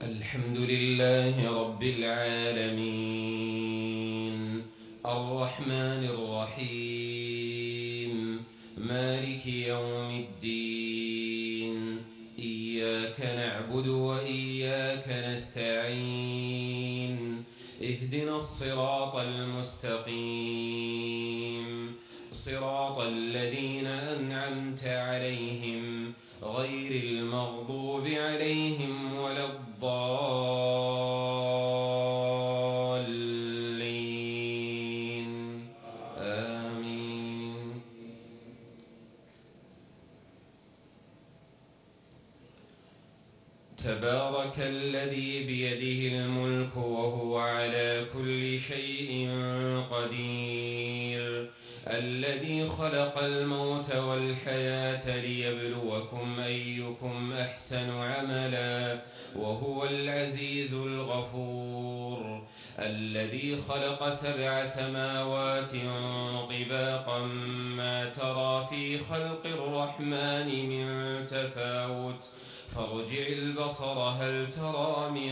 الحمد لله رب العالمين الرحمن الرحيم مالك يوم الدين إياك نعبد وإياك نستعين اهدنا الصراط المستقيم صراط الذين أنعمت عليهم غير المغضوب عليهم ولا الضالين آمين. تبارك الذي بيده الملك وهو على كل شيء قدير الذي خلق الموت والحياة ليبلوكم أيكم أحسن عملا وهو العزيز الغفور الذي خلق 7 سماوات طباقا ما ترى في خلق الرحمن من تفاوت فارجع البصر هل ترى من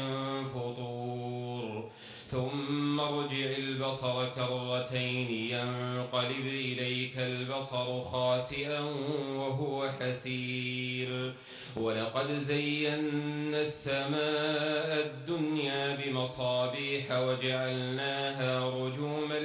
فطور ثم ارجع البصر كرتين ينقلب إليك البصر خاسئا وهو حسير ولقد زينا السماء الدنيا بمصابيح وجعلناها رجوما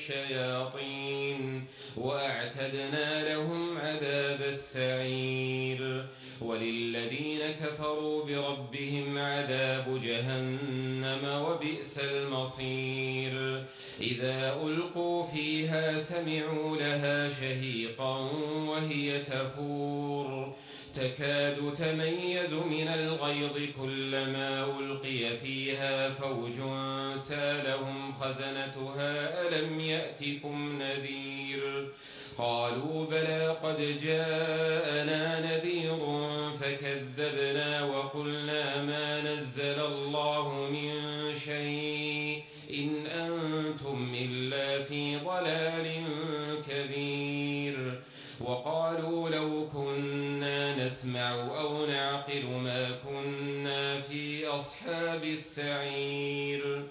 للشياطين وأعتدنا لهم عذاب السعير وللذين كفروا بربهم عذاب جهنم وبئس المصير إذا ألقوا فيها سمعوا لها شهيقا وهي تفور تكاد تميز من الغيظ كلما ألقي فيها فوج سالهم خزنتها ألم يأتكم نذير قالوا بلى قد جاءنا نذير فكذبنا وقلنا ما نزل الله من شيء إن أنتم إلا في ضلال كبير وقالوا لو كنا نسمع أو نعقل ما كنا في أصحاب السعير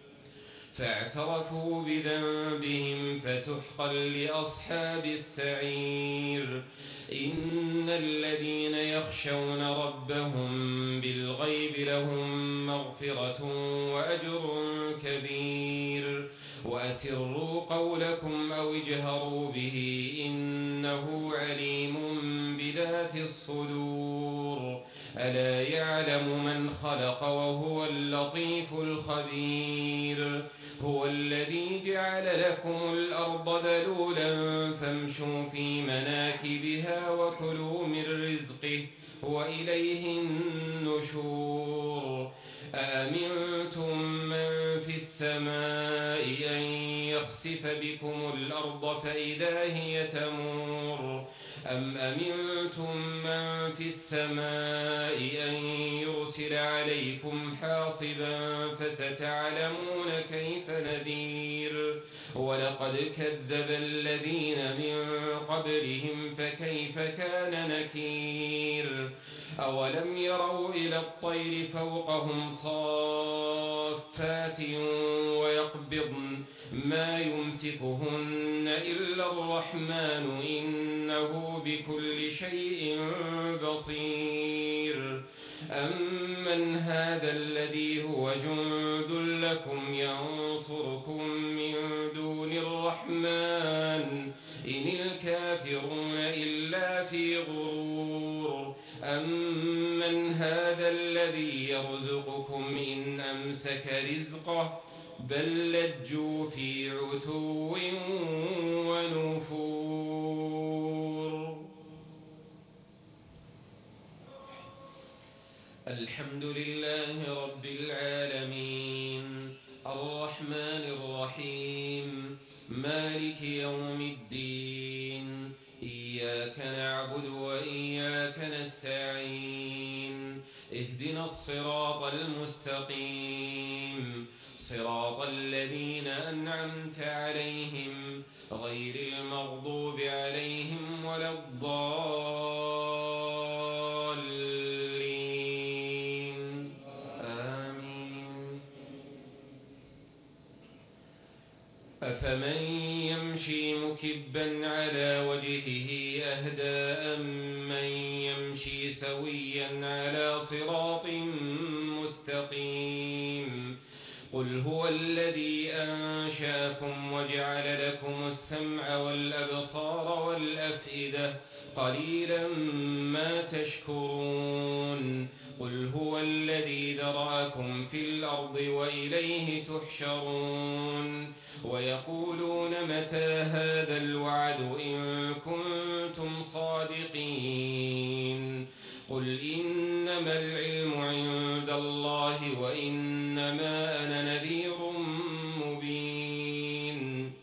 فاعترفوا بذنبهم فسحقا لأصحاب السعير إن الذين يخشون ربهم بالغيب لهم مغفرة وأجر كبير وأسروا قولكم أو اجهروا به إنه عليم بذات الصدور ألا يعلم من خلق وهو اللطيف الخبير هو الذي جعل لكم الأرض ذلولا فامشوا في مناكبها وكلوا من رزقه وإليه النشور أأمنتم من في السماء أن يخسف بكم الأرض فإذا هي تمور أم أمنتم من في السماء أن يرسل عليكم حاصبا فستعلمون كيف نذير ولقد كذب الذين من قبلهم فكيف كان نكير أولم يروا إلى الطير فوقهم صافات ويقبضن ما يمسكهن إلا الرحمن إنه بكل شيء بصير أمن هذا الذي هو جند لكم ينصركم من دون الرحمن إن الكافرون إلا في غرور أمن هذا الذي يرزقكم إن أمسك رزقه بل لجوا في عتو ونفور. الحمد لله رب العالمين الرحمن الرحيم مالك يوم الدين إياك نعبد وإياك نستعين اهدنا الصراط المستقيم صراط الذين أنعمت عليهم غير المغضوب عليهم ولا الضالين أفمن يمشي مكبا على وجهه أهدى أمن يمشي سويا على صراط مستقيم قل هو الذي أنشأكم وجعل لكم السمع والأبصار والأفئدة قليلا ما تشكرون قل هو الذي ذرأكم في الأرض وإليه تحشرون ويقولون متى هذا الوعد إن كنتم صادقين قل إنما العلم عند الله وإنما أنا نذير مبين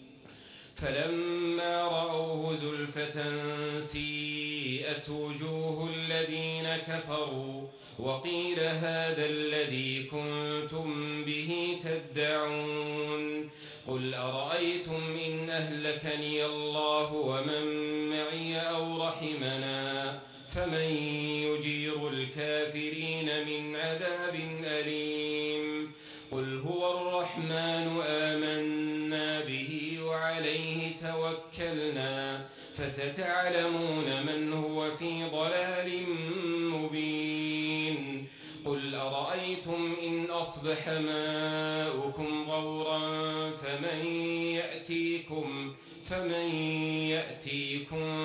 فلما رأوه زلفة سيئت وجوه الذين كفروا وقيل هذا الذي كنتم به تدعون قل أرأيتم إن أهلكني الله ومن معي أو رحمنا فمن يجير الكافرين من عذاب أليم قل هو الرحمن آمنا به وعليه توكلنا فستعلمون من هو في ضلال مبين قل أرأيتم إن أصبح ماؤكم غورا فمن يأتيكم